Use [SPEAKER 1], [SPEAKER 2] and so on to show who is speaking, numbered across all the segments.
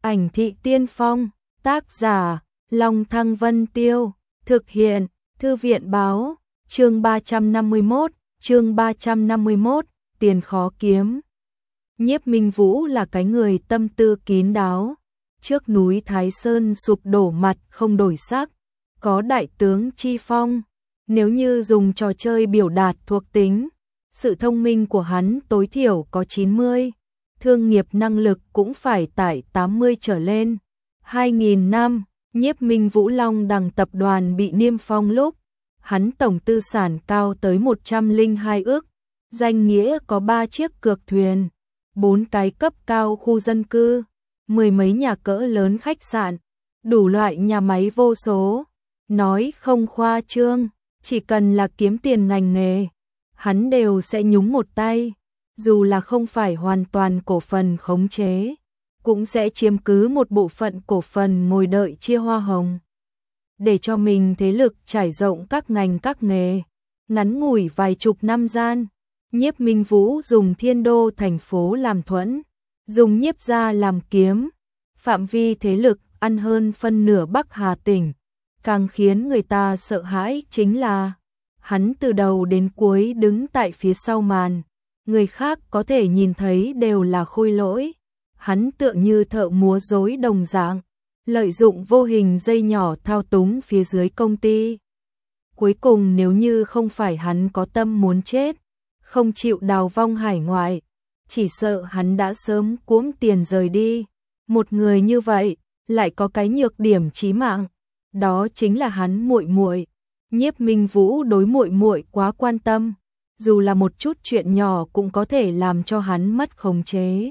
[SPEAKER 1] Ảnh thị tiên phong, tác giả, Long Thăng Vân Tiêu, thực hiện, Thư viện báo, chương 351, tiền khó kiếm. Nhiếp Minh Vũ là cái người tâm tư kín đáo, trước núi Thái Sơn sụp đổ mặt không đổi sắc, có đại tướng chi phong. Nếu như dùng trò chơi biểu đạt thuộc tính, sự thông minh của hắn tối thiểu có 90, thương nghiệp năng lực cũng phải tại 80 trở lên. 2000 năm, Nhiếp Minh Vũ Long Đằng tập đoàn bị niêm phong lúc, hắn tổng tư sản cao tới 102 ức, danh nghĩa có 3 chiếc cược thuyền, 4 cái cấp cao khu dân cư, 10 mấy nhà cỡ lớn khách sạn, đủ loại nhà máy vô số. Nói không khoa trương, chỉ cần là kiếm tiền ngành nghề, hắn đều sẽ nhúng một tay, dù là không phải hoàn toàn cổ phần khống chế, cũng sẽ chiếm cứ một bộ phận cổ phần ngồi đợi chia hoa hồng. Để cho mình thế lực trải rộng các ngành các nghề, ngắn ngủi vài chục năm gian, Nhiếp Minh Vũ dùng Thiên Đô thành phố làm thuẫn, dùng Nhiếp gia làm kiếm, phạm vi thế lực ăn hơn phân nửa Bắc Hà tỉnh. Càng khiến người ta sợ hãi chính là hắn từ đầu đến cuối đứng tại phía sau màn, người khác có thể nhìn thấy đều là khôi lỗi, hắn tựa như thợ múa rối đồng dạng, lợi dụng vô hình dây nhỏ thao túng phía dưới công ty. Cuối cùng nếu như không phải hắn có tâm muốn chết, không chịu đào vong hải ngoại, chỉ sợ hắn đã sớm cuỗm tiền rời đi. Một người như vậy lại có cái nhược điểm chí mạng, đó chính là hắn muội muội. Nhiếp Minh Vũ đối muội muội quá quan tâm, dù là một chút chuyện nhỏ cũng có thể làm cho hắn mất khống chế.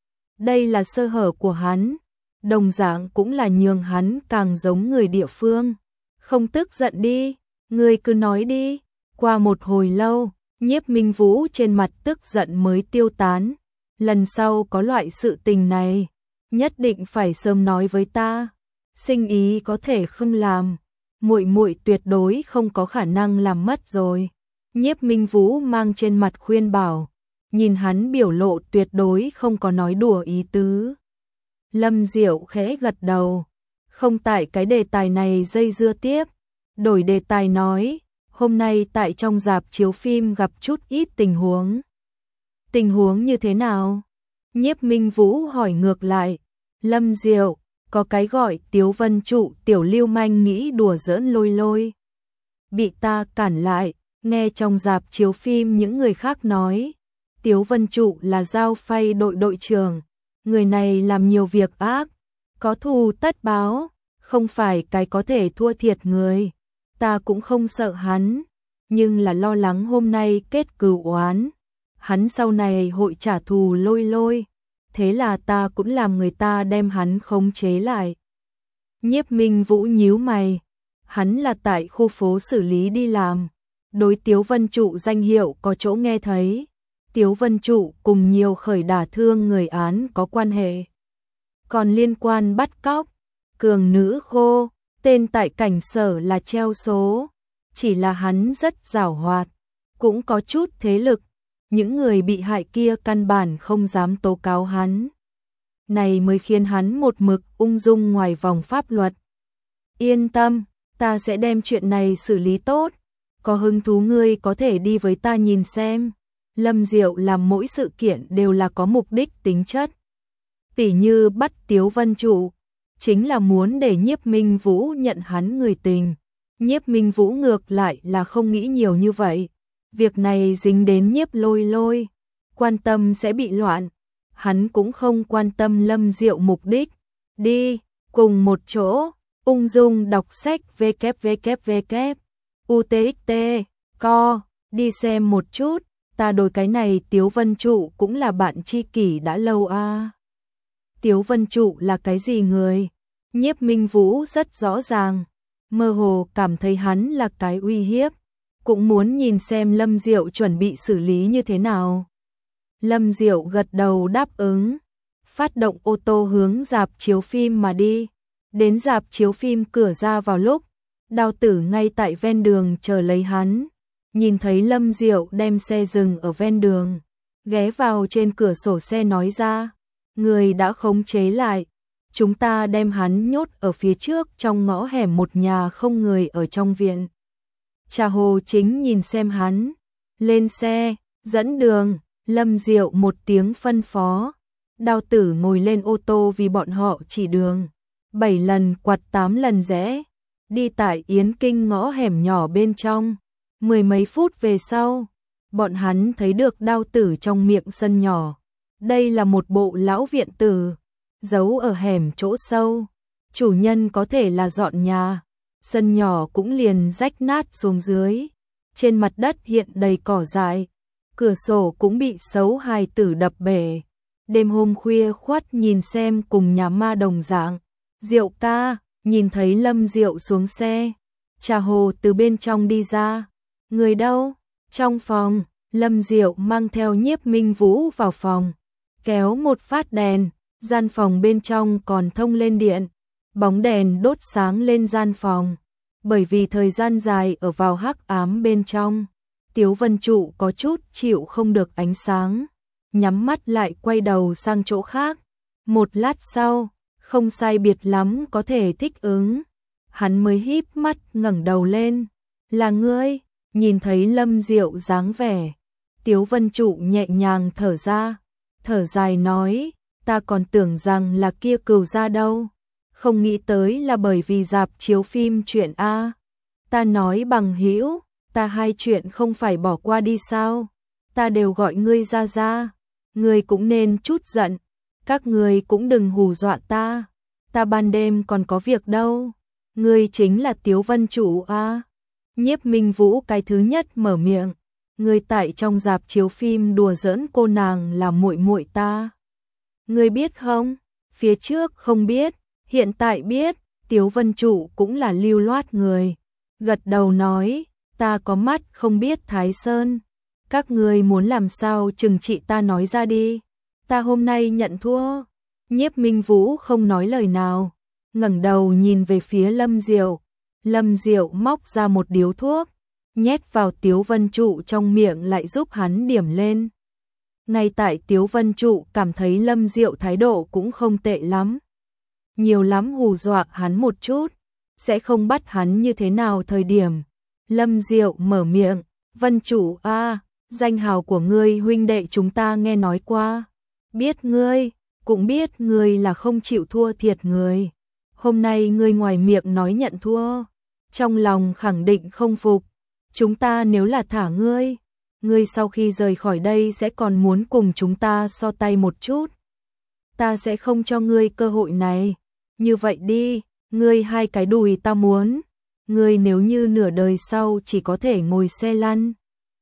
[SPEAKER 1] Đây là sơ hở của hắn, đồng dạng cũng là nhường hắn càng giống người địa phương. Không tức giận đi, ngươi cứ nói đi. Qua một hồi lâu, Nhiếp Minh Vũ trên mặt tức giận mới tiêu tán. Lần sau có loại sự tình này, nhất định phải sớm nói với ta. Sinh ý có thể không làm, muội muội tuyệt đối không có khả năng làm mất rồi. Nhiếp Minh Vũ mang trên mặt khuyên bảo, nhìn hắn biểu lộ tuyệt đối không có nói đùa ý tứ. Lâm Diệu khẽ gật đầu, không tại cái đề tài này dây dưa tiếp, đổi đề tài nói, hôm nay tại trong rạp chiếu phim gặp chút ít tình huống. Tình huống như thế nào? Nhiếp Minh Vũ hỏi ngược lại. Lâm Diệu, có cái gọi Tiếu Vân Trụ tiểu lưu manh nghĩ đùa giỡn lôi lôi. Bị ta cản lại, nghe trong rạp chiếu phim những người khác nói, Tiếu Vân Trụ là Giao Phay đội đội trưởng, người này làm nhiều việc ác, có thù tất báo, không phải cái có thể thua thiệt người. Ta cũng không sợ hắn, nhưng là lo lắng hôm nay kết cừu oán, hắn sau này hội trả thù lôi lôi. Thế là ta cũng làm người ta đem hắn khống chế lại. Nhiếp Minh Vũ nhíu mày, hắn là tại khu phố xử lý đi làm, đối Tiếu Vân Trụ danh hiệu có chỗ nghe thấy. Tiếu Vân Trụ cùng nhiều khởi đả thương người án có quan hệ. Còn liên quan bắt cóc, cường nữ khô, tên tại cảnh sở là treo số, chỉ là hắn rất giàu hoạt, cũng có chút thế lực. Những người bị hại kia căn bản không dám tố cáo hắn. Này mới khiến hắn một mực ung dung ngoài vòng pháp luật. Yên tâm, ta sẽ đem chuyện này xử lý tốt. Có hứng thú ngươi có thể đi với ta nhìn xem. Lâm Diệu làm mỗi sự kiện đều là có mục đích tính chất. Tỉ như bắt Tiếu Vân Trụ, chính là muốn để Nhiếp Minh Vũ nhận hắn người tình. Nhiếp Minh Vũ ngược lại là không nghĩ nhiều như vậy. Việc này dính đến Nhiếp lôi lôi, quan tâm sẽ bị loạn. Hắn cũng không quan tâm Lâm Diệu mục đích. Đi, cùng một chỗ, ung dung đọc sách www. UTXT, co, đi xem một chút. Ta đối cái này Tiếu Vân Trụ cũng là bạn tri kỷ đã lâu a. Tiếu Vân Trụ là cái gì người? Nhiếp Minh Vũ rất rõ ràng, mơ hồ cảm thấy hắn là cái uy hiếp. Cũng muốn nhìn xem Lâm Diệu chuẩn bị xử lý như thế nào. Lâm Diệu gật đầu đáp ứng, phát động ô tô hướng rạp chiếu phim mà đi. Đến rạp chiếu phim cửa ra vào lúc, Đào Tử ngay tại ven đường chờ lấy hắn. Nhìn thấy Lâm Diệu đem xe dừng ở ven đường, ghé vào trên cửa sổ xe nói ra, người đã khống chế lại. chúng ta đem hắn nhốt ở phía trước trong ngõ hẻm một nhà không người ở trong viện. Trà Hồ Chính nhìn xem hắn, lên xe, dẫn đường, Lâm Diệu một tiếng phân phó. Đao Tử ngồi lên ô tô vì bọn họ chỉ đường, 7 lần quặt 8 lần rẽ, đi tại Yến Kinh ngõ hẻm nhỏ bên trong. 10 mấy phút về sau, bọn hắn thấy được Đao Tử trong miệng sân nhỏ. Đây là một bộ lão viện tử, giấu ở hẻm chỗ sâu. Chủ nhân có thể là dọn nhà, sân nhỏ cũng liền rách nát xuống dưới. Trên mặt đất hiện đầy cỏ dại, cửa sổ cũng bị sấu hài tử đập bể. Đêm hôm khuya khoắt nhìn xem cùng nhà ma đồng dạng. Diệu ca, nhìn thấy Lâm Diệu xuống xe. Trà Hồ từ bên trong đi ra. Người đâu? Trong phòng, Lâm Diệu mang theo Nhiếp Minh Vũ vào phòng. Kéo một phát đèn, gian phòng bên trong còn thông lên điện. Bóng đèn đốt sáng lên gian phòng. Bởi vì thời gian dài ở vào hắc ám bên trong, Tiếu Vân Trụ có chút chịu không được ánh sáng. Nhắm mắt lại quay đầu sang chỗ khác. Một lát sau, không sai biệt lắm có thể thích ứng. Hắn mới híp mắt ngẩng đầu lên. Là ngươi? Nhìn thấy Lâm Diệu dáng vẻ, Tiếu Vân Trụ nhẹ nhàng thở ra. Thở dài nói, ta còn tưởng rằng là kia Cừu gia đâu. Không nghĩ tới là bởi vì rạp chiếu phim chuyện A. Ta nói bằng hữu, ta hai chuyện không phải bỏ qua đi sao? Ta đều gọi ngươi ra ra. Ngươi cũng nên chút giận. Các ngươi cũng đừng hù dọa ta. Ta ban đêm còn có việc đâu. Ngươi chính là Tiếu Vân Trụ A. Nhiếp Minh Vũ cái thứ nhất mở miệng. Ngươi tại trong rạp chiếu phim đùa giỡn cô nàng là muội muội ta. Ngươi biết không? Phía trước không biết, hiện tại biết. Tiếu Vân Trụ cũng là lưu loát người. Gật đầu nói, ta có mắt không biết Thái Sơn. Các ngươi muốn làm sao trừng trị ta nói ra đi. Ta hôm nay nhận thua. Nhiếp Minh Vũ không nói lời nào, ngẩng đầu nhìn về phía Lâm Diệu. Lâm Diệu móc ra một điếu thuốc, nhét vào Tiếu Vân Trụ trong miệng lại giúp hắn điểm lên. Ngay tại Tiếu Vân Trụ cảm thấy Lâm Diệu thái độ cũng không tệ lắm. Nhiều lắm hù dọa hắn một chút, sẽ không bắt hắn như thế nào thời điểm. Lâm Diệu mở miệng, Vân Trụ a, danh hào của ngươi huynh đệ chúng ta nghe nói qua. Biết ngươi, cũng biết ngươi là không chịu thua thiệt người. Hôm nay ngươi ngoài miệng nói nhận thua, trong lòng khẳng định không phục. Chúng ta nếu là thả ngươi, ngươi sau khi rời khỏi đây sẽ còn muốn cùng chúng ta so tay một chút. Ta sẽ không cho ngươi cơ hội này. Như vậy đi, ngươi hai cái đùi ta muốn. Ngươi nếu như nửa đời sau chỉ có thể ngồi xe lăn,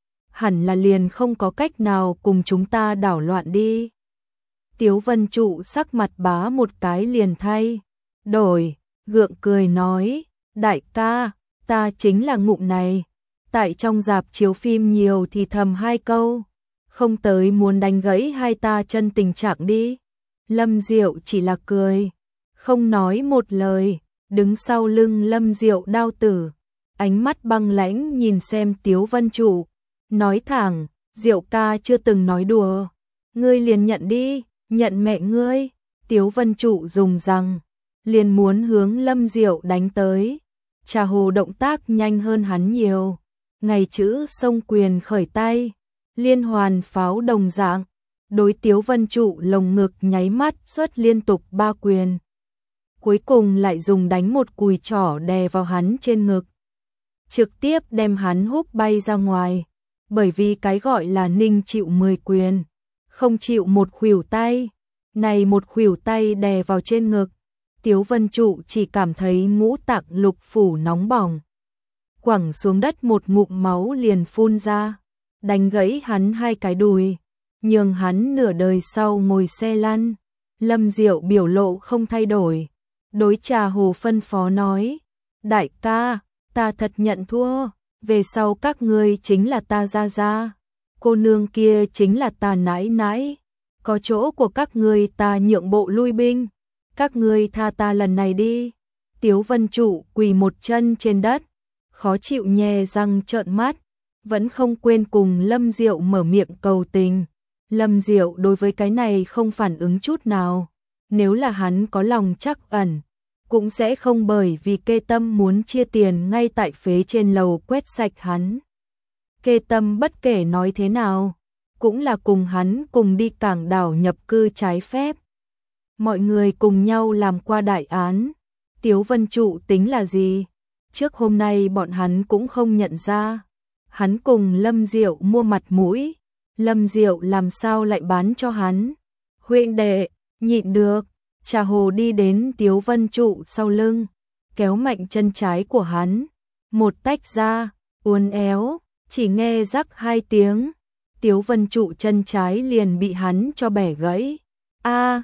[SPEAKER 1] hẳn là liền không có cách nào cùng chúng ta đảo loạn đi. Tiếu Vân Trụ sắc mặt bá một cái liền thay đổi, gượng cười nói, đại ca, ta chính là ngụm này. Tại trong rạp chiếu phim nhiều thì thầm hai câu, không tới muốn đánh gãy hai ta chân tình trạng đi. Lâm Diệu chỉ là cười, không nói một lời, đứng sau lưng Lâm Diệu Đao Tử, ánh mắt băng lãnh nhìn xem Tiếu Vân Trụ, nói thẳng, Diệu ca chưa từng nói đùa, ngươi liền nhận đi, nhận mẹ ngươi. Tiếu Vân Trụ dùng rằng, liền muốn hướng Lâm Diệu đánh tới. Trà Hồ động tác nhanh hơn hắn nhiều, ngày chữ xông quyền khởi tay, liên hoàn pháo đồng dạng, đối Tiếu Vân Trụ lồng ngực nháy mắt xuất liên tục 3 quyền. Cuối cùng lại dùng đánh một cùi trỏ đè vào hắn trên ngực, trực tiếp đem hắn húc bay ra ngoài. Bởi vì cái gọi là ninh chịu 10 quyền, không chịu một khuỷu tay. Này một khuỷu tay đè vào trên ngực, Tiếu Vân Trụ chỉ cảm thấy ngũ tạng lục phủ nóng bỏng. Quẳng xuống đất một ngụm máu liền phun ra, đánh gãy hắn hai cái đùi, nhường hắn nửa đời sau ngồi xe lăn. Lâm Diệu biểu lộ không thay đổi, đối Trà Hồ phân phó nói, đại ca, ta thật nhận thua, về sau các ngươi chính là ta ra ra, cô nương kia chính là ta nãi nãi, có chỗ của các ngươi ta nhượng bộ lui binh, các ngươi tha ta lần này đi. Tiếu Vân Trụ quỳ một chân trên đất, khó chịu nhe răng trợn mắt, vẫn không quên cùng Lâm Diệu mở miệng cầu tình. Lâm Diệu đối với cái này không phản ứng chút nào, Nếu là hắn có lòng trắc ẩn, cũng sẽ không bởi vì Kê Tâm muốn chia tiền ngay tại phế trên lầu quét sạch hắn. Kê Tâm bất kể nói thế nào, cũng là cùng hắn cùng đi cảng đảo nhập cư trái phép. Mọi người cùng nhau làm qua đại án, Tiếu Vân Trụ tính là gì? Trước hôm nay bọn hắn cũng không nhận ra. Hắn cùng Lâm Diệu mua mặt mũi, Lâm Diệu làm sao lại bán cho hắn? Huynh đệ, nhịn được. Trà Hồ đi đến Tiếu Vân Trụ sau lưng, kéo mạnh chân trái của hắn, một tách ra, uốn éo, chỉ nghe rắc hai tiếng, Tiếu Vân Trụ chân trái liền bị hắn cho bẻ gãy. A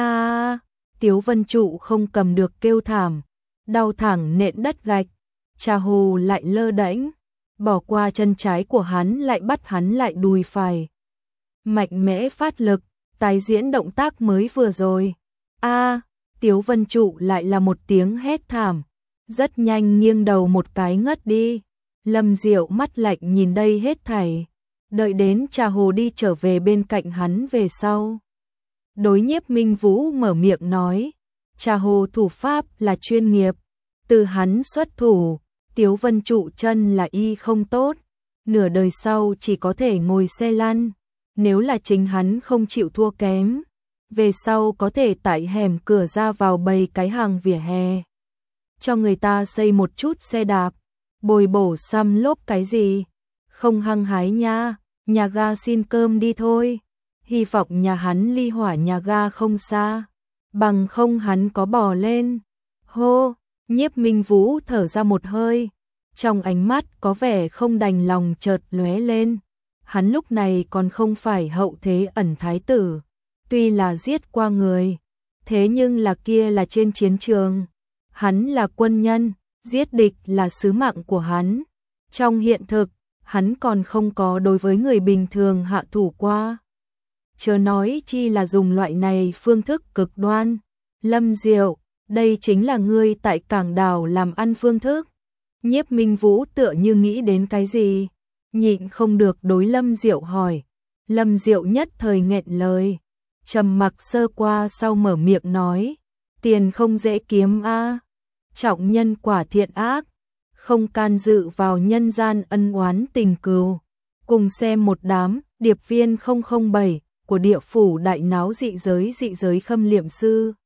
[SPEAKER 1] a, Tiếu Vân Trụ không cầm được kêu thảm, đau thẳng nện đất gạch. Trà Hồ lại lơ đễnh, bỏ qua chân trái của hắn lại bắt hắn lại đùi phải. Mạnh mẽ phát lực, tái diễn động tác mới vừa rồi. A, Tiếu Vân Trụ lại là một tiếng hét thảm, rất nhanh nghiêng đầu một cái ngất đi. Lâm Diệu mắt lạnh nhìn đây hết thảy, đợi đến Trà Hồ đi trở về bên cạnh hắn về sau. Đối Nhiếp Minh Vũ mở miệng nói, Trà Hồ thủ pháp là chuyên nghiệp, từ hắn xuất thủ, Tiếu Vân Trụ chân là y không tốt, nửa đời sau chỉ có thể ngồi xe lăn, nếu là chính hắn không chịu thua kém. Về sau có thể tại hẻm cửa ra vào bày cái hàng vỉa hè, cho người ta xây một chút xe đạp, bồi bổ xăm lốp cái gì, không hăng hái nha, nhà ga xin cơm đi thôi, hy vọng nhà hắn ly hỏa nhà ga không xa, bằng không hắn có bò lên. Hô, Nhiếp Minh Vũ thở ra một hơi, trong ánh mắt có vẻ không đành lòng chợt lóe lên, hắn lúc này còn không phải hậu thế ẩn thái tử. Tuy là giết qua người, thế nhưng là kia là trên chiến trường. Hắn là quân nhân, giết địch là sứ mạng của hắn. Trong hiện thực, hắn còn không có đối với người bình thường hạ thủ qua. Chớ nói chi là dùng loại này phương thức cực đoan. Lâm Diệu, đây chính là ngươi tại cảng đảo làm ăn phương thức. Nhiếp Minh Vũ tựa như nghĩ đến cái gì, nhịn không được đối Lâm Diệu hỏi. Lâm Diệu nhất thời nghẹn lời. Trầm mặc sơ qua sau mở miệng nói, tiền không dễ kiếm a, trọng nhân quả thiện ác, không can dự vào nhân gian ân oán tình cừu. Cùng xem một đám điệp viên 007 của địa phủ đại náo dị giới khâm liệm sư.